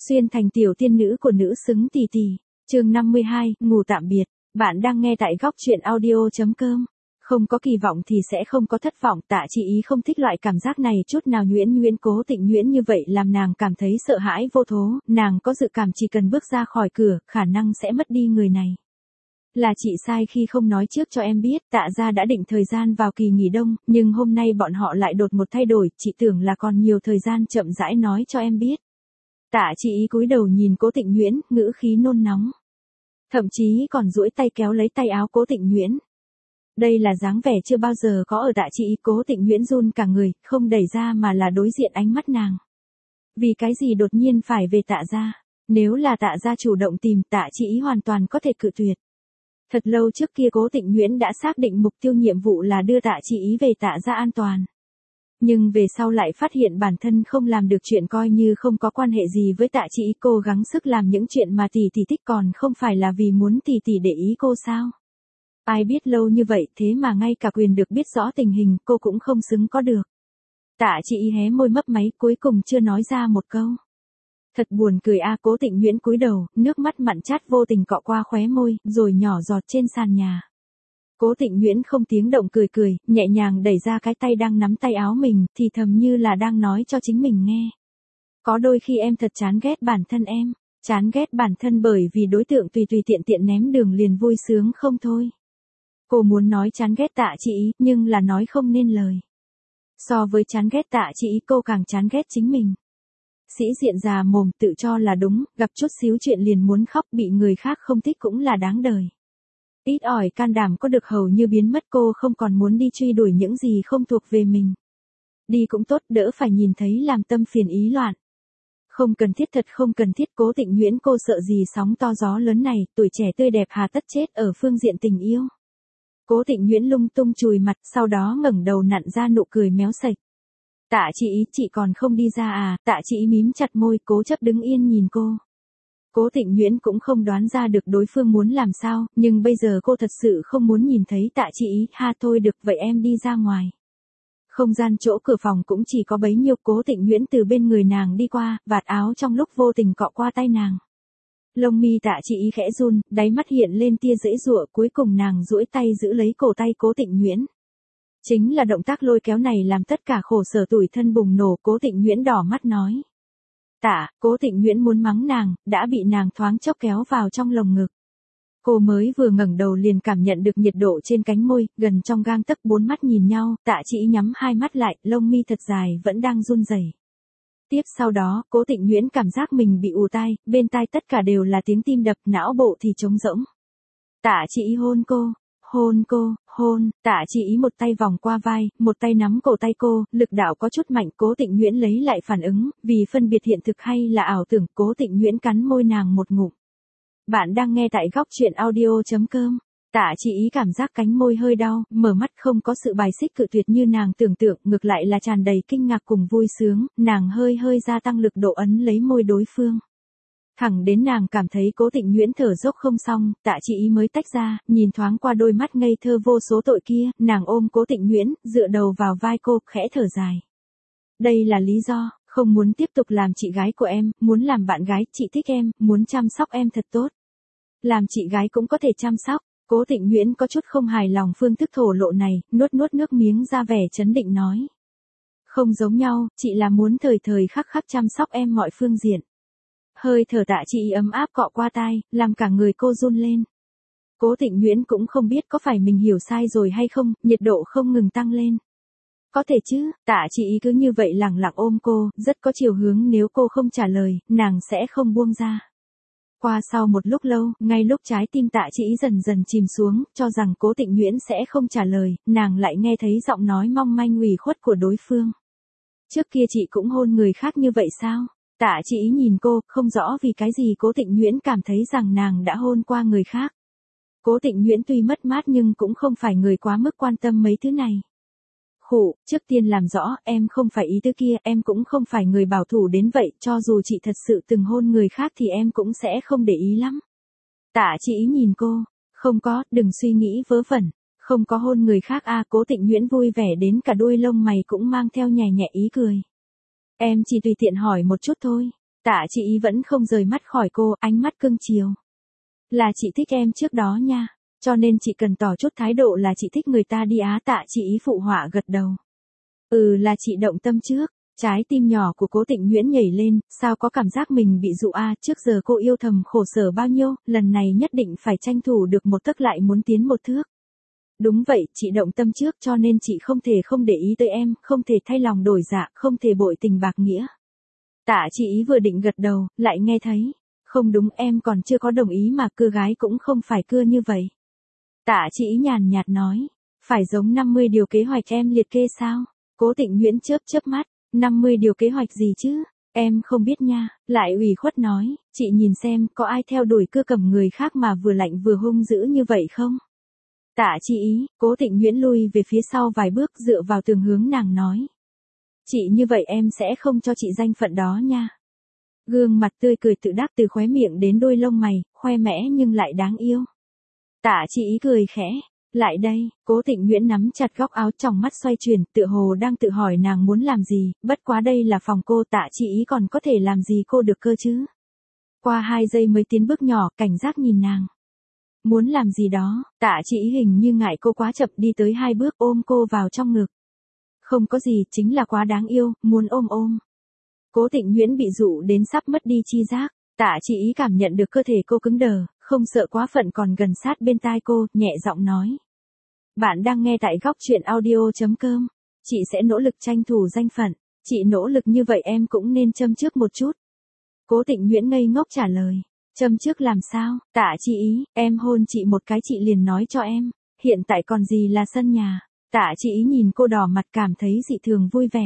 Xuyên thành tiểu tiên nữ của nữ xứng tỷ tỷ. Chương 52, ngủ tạm biệt. Bạn đang nghe tại góc truyện audio.com. Không có kỳ vọng thì sẽ không có thất vọng. Tạ Chị Ý không thích loại cảm giác này chút nào. Nguyễn Cố Tịnh Nguyễn như vậy làm nàng cảm thấy sợ hãi vô thố. Nàng có dự cảm chỉ cần bước ra khỏi cửa, khả năng sẽ mất đi người này. Là chị sai khi không nói trước cho em biết. Tạ gia đã định thời gian vào kỳ nghỉ đông, nhưng hôm nay bọn họ lại đột một thay đổi. Chị tưởng là còn nhiều thời gian, chậm rãi nói cho em biết. Tạ Chị Ý cúi đầu nhìn Cố Tịnh Nguyễn, ngữ khí nôn nóng. Thậm chí còn duỗi tay kéo lấy tay áo Cố Tịnh Nguyễn. Đây là dáng vẻ chưa bao giờ có ở Tạ Chị Ý. Cố Tịnh Nguyễn run cả người, không đẩy ra mà là đối diện ánh mắt nàng. Vì cái gì đột nhiên phải về Tạ gia? Nếu là Tạ gia chủ động tìm, Tạ Chị Ý hoàn toàn có thể cự tuyệt. Thật lâu trước kia Cố Tịnh Nguyễn đã xác định mục tiêu nhiệm vụ là đưa Tạ Chị Ý về Tạ gia an toàn. Nhưng về sau lại phát hiện bản thân không làm được chuyện, coi như không có quan hệ gì với Tạ Chị Ý, cố gắng sức làm những chuyện mà tỷ tỷ thích, còn không phải là vì muốn tỷ tỷ để ý cô sao? Ai biết lâu như vậy thế mà ngay cả quyền được biết rõ tình hình cô cũng không xứng có được. Tạ Chị Ý hé môi mấp máy, cuối cùng chưa nói ra một câu. Thật buồn cười a. Cố Tịnh Nguyễn cúi đầu, nước mắt mặn chát vô tình cọ qua khóe môi, rồi nhỏ giọt trên sàn nhà. Cố Tịnh Nguyễn không tiếng động cười, nhẹ nhàng đẩy ra cái tay đang nắm tay áo mình, thì thầm như là đang nói cho chính mình nghe. Có đôi khi em thật chán ghét bản thân em. Chán ghét bản thân bởi vì đối tượng tùy tiện ném đường liền vui sướng không thôi. Cô muốn nói chán ghét Tạ Chị Ý, nhưng là nói không nên lời. So với chán ghét Tạ Chị Ý, cô càng chán ghét chính mình. Sĩ diện già mồm, tự cho là đúng, gặp chút xíu chuyện liền muốn khóc, bị người khác không thích cũng là đáng đời. Ít ỏi can đảm có được hầu như biến mất. Cô không còn muốn đi truy đuổi những gì không thuộc về mình. Đi cũng tốt, đỡ phải nhìn thấy làm tâm phiền ý loạn. Không cần thiết, thật không cần thiết. Cố Tịnh Nguyễn, cô sợ gì sóng to gió lớn này, tuổi trẻ tươi đẹp hà tất chết ở phương diện tình yêu. Cố Tịnh Nguyễn lung tung chùi mặt, sau đó ngẩng đầu nặn ra nụ cười méo sạch. Tạ Chị Ý, chị còn không đi ra à? Tạ Chị Ý mím chặt môi, cố chấp đứng yên nhìn cô. Cố Tịnh Nguyễn cũng không đoán ra được đối phương muốn làm sao, nhưng bây giờ cô thật sự không muốn nhìn thấy Tạ Chị Ý. Ha, thôi được, vậy em đi ra ngoài. Không gian chỗ cửa phòng cũng chỉ có bấy nhiêu. Cố Tịnh Nguyễn từ bên người nàng đi qua, vạt áo trong lúc vô tình cọ qua tay nàng. Lông mi Tạ Chị Ý khẽ run, đáy mắt hiện lên tia giãy giụa, cuối cùng nàng duỗi tay giữ lấy cổ tay Cố Tịnh Nguyễn. Chính là động tác lôi kéo này làm tất cả khổ sở tủi thân bùng nổ. Cố Tịnh Nguyễn đỏ mắt nói. Tạ. Cố Tịnh Nguyễn muốn mắng nàng, đã bị nàng thoáng chốc kéo vào trong lồng ngực. Cô mới vừa ngẩng đầu liền cảm nhận được nhiệt độ trên cánh môi, gần trong gang tấc. Bốn mắt nhìn nhau, Tạ Chị Ý nhắm hai mắt lại, lông mi thật dài vẫn đang run rẩy. Tiếp sau đó, Cố Tịnh Nguyễn cảm giác mình bị ù tai, bên tai tất cả đều là tiếng tim đập, não bộ thì trống rỗng. Tạ Chị Ý hôn cô. Tạ Chị Ý một tay vòng qua vai, một tay nắm cổ tay cô, lực đạo có chút mạnh. Cố Tịnh Nguyễn lấy lại phản ứng, vì phân biệt hiện thực hay là ảo tưởng, Cố Tịnh Nguyễn cắn môi nàng một ngụm. Bạn đang nghe tại góc truyện audio.com. Tạ Chị Ý cảm giác cánh môi hơi đau, mở mắt không có sự bài xích cự tuyệt như nàng tưởng tượng, ngược lại là tràn đầy kinh ngạc cùng vui sướng, nàng hơi gia tăng lực độ ấn lấy môi đối phương. Thẳng đến nàng cảm thấy Cố Tịnh Nguyễn thở dốc không xong, Tạ Chị Ý mới tách ra, nhìn thoáng qua đôi mắt ngây thơ vô số tội kia, nàng ôm Cố Tịnh Nguyễn, dựa đầu vào vai cô, khẽ thở dài. Đây là lý do, không muốn tiếp tục làm chị gái của em, muốn làm bạn gái, chị thích em, muốn chăm sóc em thật tốt. Làm chị gái cũng có thể chăm sóc. Cố Tịnh Nguyễn có chút không hài lòng phương thức thổ lộ này, nuốt nước miếng ra vẻ trấn định nói. Không giống nhau, chị là muốn thời khắc chăm sóc em mọi phương diện. Hơi thở Tạ Chị Ý ấm áp cọ qua tai, làm cả người cô run lên. Cố Tịnh Nguyễn cũng không biết có phải mình hiểu sai rồi hay không, nhiệt độ không ngừng tăng lên. Có thể chứ. Tạ Chị Ý cứ như vậy lẳng lặng ôm cô, rất có chiều hướng, nếu cô không trả lời, nàng sẽ không buông ra. Qua sau một lúc lâu, ngay lúc trái tim Tạ Chị Ý dần chìm xuống, cho rằng Cố Tịnh Nguyễn sẽ không trả lời, nàng lại nghe thấy giọng nói mong manh ủy khuất của đối phương. Trước kia chị cũng hôn người khác như vậy sao? Tạ Chị Ý nhìn cô, không rõ vì cái gì Cố Tịnh Nguyễn cảm thấy rằng nàng đã hôn qua người khác. Cố Tịnh Nguyễn tuy mất mát nhưng cũng không phải người quá mức quan tâm mấy thứ này. Trước tiên làm rõ, em không phải ý tứ kia, em cũng không phải người bảo thủ đến vậy, cho dù chị thật sự từng hôn người khác thì em cũng sẽ không để ý lắm. Tạ Chị Ý nhìn cô, không có, đừng suy nghĩ vớ vẩn, không có hôn người khác à. Cố Tịnh Nguyễn vui vẻ đến cả đuôi lông mày cũng mang theo nhẹ ý cười. Em chỉ tùy tiện hỏi một chút thôi. Tạ chị ý vẫn không rời mắt khỏi cô, ánh mắt cưng chiều. Là chị thích em trước đó nha, cho nên chị cần tỏ chút thái độ là chị thích người ta đi á. Tạ chị ý phụ họa gật đầu. Là chị động tâm trước. Trái tim nhỏ của Cố Tịnh Nguyễn nhảy lên, sao có cảm giác mình bị dụ a, trước giờ cô yêu thầm khổ sở bao nhiêu, lần này nhất định phải tranh thủ được một tấc lại muốn tiến một thước. Đúng vậy, chị động tâm trước cho nên chị không thể không để ý tới em, không thể thay lòng đổi dạ, không thể bội tình bạc nghĩa. Tạ chị ý vừa định gật đầu, lại nghe thấy. Không đúng, em còn chưa có đồng ý mà, cưa gái cũng không phải cưa như vậy. Tạ chị ý nhàn nhạt nói. Phải giống 50 điều kế hoạch em liệt kê sao? Cố Tịnh Nguyễn chớp chớp mắt. 50 điều kế hoạch gì chứ? Em không biết nha, lại ủy khuất nói. Chị nhìn xem, có ai theo đuổi cưa cầm người khác mà vừa lạnh vừa hung dữ như vậy không? Tạ chị ý, Cố Tịnh Nguyễn lui về phía sau vài bước, dựa vào tường hướng nàng nói. Chị như vậy em sẽ không cho chị danh phận đó nha. Gương mặt tươi cười tự đắc từ khóe miệng đến đôi lông mày, khoe mẽ nhưng lại đáng yêu. Tạ chị ý cười khẽ. Lại đây, Cố Tịnh Nguyễn nắm chặt góc áo, tròng mắt xoay chuyển, tựa hồ đang tự hỏi nàng muốn làm gì, bất quá đây là phòng cô, Tạ chị ý còn có thể làm gì cô được cơ chứ. Qua 2 giây mới tiến bước nhỏ, cảnh giác nhìn nàng. Muốn làm gì đó, Tạ chị ý hình như ngại cô quá chậm, đi tới 2 bước ôm cô vào trong ngực. Không có gì, chính là quá đáng yêu, muốn ôm ôm. Cố Tịnh Nguyễn bị dụ đến sắp mất đi chi giác, Tạ chị ý cảm nhận được cơ thể cô cứng đờ, không sợ quá phận còn gần sát bên tai cô, nhẹ giọng nói. Bạn đang nghe tại góc truyện audio.com. Chị sẽ nỗ lực tranh thủ danh phận, chị nỗ lực như vậy em cũng nên châm trước một chút. Cố Tịnh Nguyễn ngây ngốc trả lời. Châm trước làm sao? Tạ chị ý, em hôn chị một cái chị liền nói cho em, hiện tại còn gì là sân nhà. Tạ chị ý nhìn cô đỏ mặt cảm thấy dị thường vui vẻ.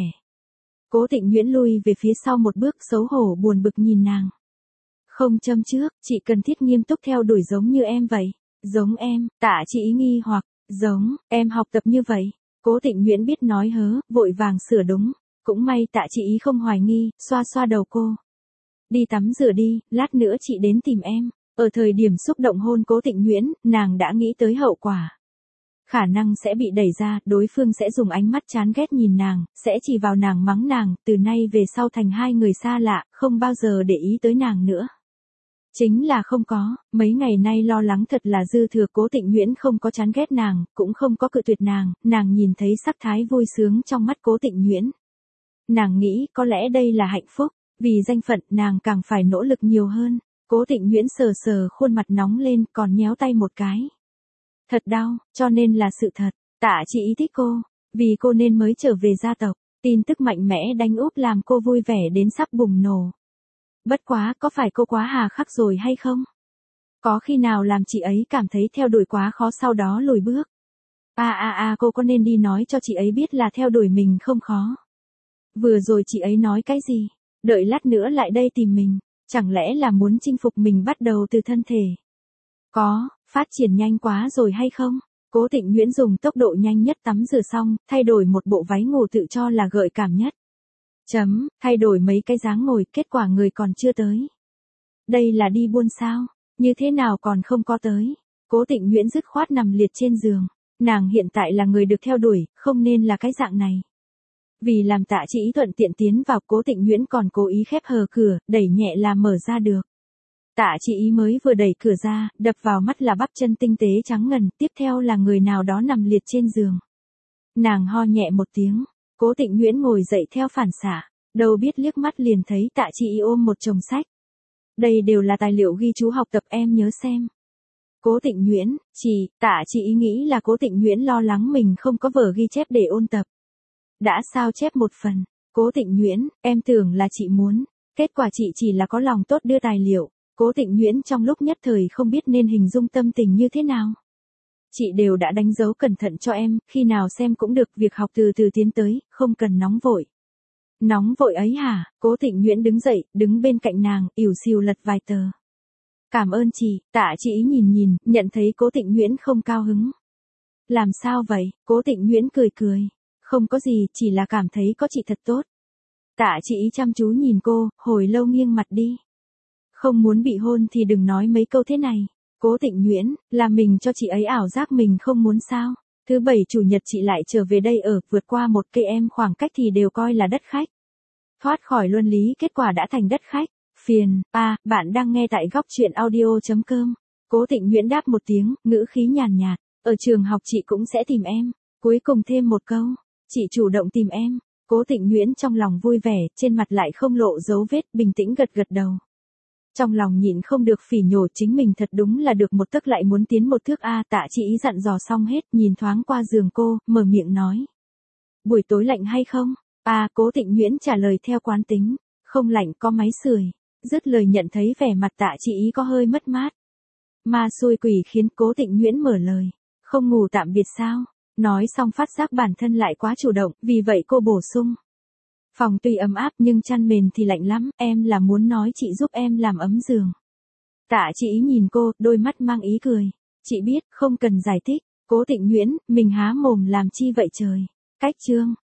Cố Tịnh Nguyễn lui về phía sau một bước, xấu hổ buồn bực nhìn nàng. Không châm trước, chị cần thiết nghiêm túc theo đuổi giống như em vậy. Giống em, Tạ chị ý nghi hoặc, giống, em học tập như vậy. Cố Tịnh Nguyễn biết nói hớ, vội vàng sửa đúng. Cũng may Tạ chị ý không hoài nghi, xoa xoa đầu cô. Đi tắm rửa đi, lát nữa chị đến tìm em. Ở thời điểm xúc động hôn Cố Tịnh Nguyễn, nàng đã nghĩ tới hậu quả. Khả năng sẽ bị đẩy ra, đối phương sẽ dùng ánh mắt chán ghét nhìn nàng, sẽ chỉ vào nàng mắng nàng, từ nay về sau thành 2 người xa lạ, không bao giờ để ý tới nàng nữa. Chính là không có, mấy ngày nay lo lắng thật là dư thừa. Cố Tịnh Nguyễn không có chán ghét nàng, cũng không có cự tuyệt nàng nhìn thấy sắc thái vui sướng trong mắt Cố Tịnh Nguyễn. Nàng nghĩ có lẽ đây là hạnh phúc, vì danh phận nàng càng phải nỗ lực nhiều hơn. Cố Tịnh Nguyễn sờ sờ khuôn mặt nóng lên, còn nhéo tay một cái. Thật đau, cho nên là sự thật. Tạ chị ý thích cô, vì cô nên mới trở về gia tộc. Tin tức mạnh mẽ đánh úp làm cô vui vẻ đến sắp bùng nổ. Bất quá, có phải cô quá hà khắc rồi hay không? Có khi nào làm chị ấy cảm thấy theo đuổi quá khó sau đó lùi bước? Cô có nên đi nói cho chị ấy biết là theo đuổi mình không khó. Vừa rồi chị ấy nói cái gì? Đợi lát nữa lại đây tìm mình. Chẳng lẽ là muốn chinh phục mình bắt đầu từ thân thể? Có, phát triển nhanh quá rồi hay không? Cố Tịnh Nguyễn dùng tốc độ nhanh nhất tắm rửa xong, thay đổi một bộ váy ngủ tự cho là gợi cảm nhất. Thay đổi mấy cái dáng ngồi, kết quả người còn chưa tới. Đây là đi buôn sao? Như thế nào còn không có tới? Cố Tịnh Nguyễn dứt khoát nằm liệt trên giường. Nàng hiện tại là người được theo đuổi, không nên là cái dạng này. Vì làm Tạ chị ý thuận tiện tiến vào, Cố Tịnh Nguyễn còn cố ý khép hờ cửa, đẩy nhẹ là mở ra được. Tạ chị ý mới vừa đẩy cửa ra, đập vào mắt là bắp chân tinh tế trắng ngần, tiếp theo là người nào đó nằm liệt trên giường. Nàng ho nhẹ một tiếng, Cố Tịnh Nguyễn ngồi dậy theo phản xạ, đâu biết liếc mắt liền thấy Tạ chị ý ôm một chồng sách. Đây đều là tài liệu ghi chú học tập, em nhớ xem. Cố Tịnh Nguyễn, Tạ chị ý nghĩ là Cố Tịnh Nguyễn lo lắng mình không có vở ghi chép để ôn tập. Đã sao chép một phần. Cố Tịnh Nguyễn, em tưởng là chị muốn, kết quả chị chỉ là có lòng tốt đưa tài liệu. Cố Tịnh Nguyễn trong lúc nhất thời không biết nên hình dung tâm tình như thế nào. Chị đều đã đánh dấu cẩn thận cho em, khi nào xem cũng được, việc học từ từ tiến tới, không cần nóng vội. Nóng vội ấy hả? Cố Tịnh Nguyễn đứng dậy, đứng bên cạnh nàng, ỉu xìu lật vài tờ. Cảm ơn chị. Tạ chị ý nhìn, nhận thấy Cố Tịnh Nguyễn không cao hứng. Làm sao vậy? Cố Tịnh Nguyễn cười cười. Không có gì, chỉ là cảm thấy có chị thật tốt. Tạ chị ý chăm chú nhìn cô, hồi lâu nghiêng mặt đi. Không muốn bị hôn thì đừng nói mấy câu thế này. Cố Tịnh Nguyễn, là mình cho chị ấy ảo giác mình không muốn sao? Thứ bảy chủ nhật chị lại trở về đây ở, vượt qua 1 cây em khoảng cách thì đều coi là đất khách. Thoát khỏi luân lý, kết quả đã thành đất khách. Phiền, bạn đang nghe tại góc chuyện audio.com. Cố Tịnh Nguyễn đáp một tiếng, ngữ khí nhàn nhạt. Ở trường học chị cũng sẽ tìm em. Cuối cùng thêm một câu. Chị chủ động tìm em. Cố Tịnh Nguyễn trong lòng vui vẻ, trên mặt lại không lộ dấu vết, bình tĩnh gật gật đầu. Trong lòng nhịn không được phỉ nhổ chính mình thật đúng là được một tấc lại muốn tiến một thước Tạ Chị Ý dặn dò xong hết, nhìn thoáng qua giường cô, mở miệng nói. Buổi tối lạnh hay không? Cố Tịnh Nguyễn trả lời theo quán tính. Không lạnh, có máy sưởi. Dứt lời nhận thấy vẻ mặt Tạ Chị Ý có hơi mất mát. Ma xui quỷ khiến Cố Tịnh Nguyễn mở lời. Không ngủ tạm biệt sao? Nói xong phát giác bản thân lại quá chủ động, vì vậy cô bổ sung. Phòng tuy ấm áp nhưng chăn mền thì lạnh lắm, em là muốn nói chị giúp em làm ấm giường. Tạ Chị Ý nhìn cô, đôi mắt mang ý cười. Chị biết, không cần giải thích. Cố Tịnh Nguyễn, mình há mồm làm chi vậy trời? Cách chương.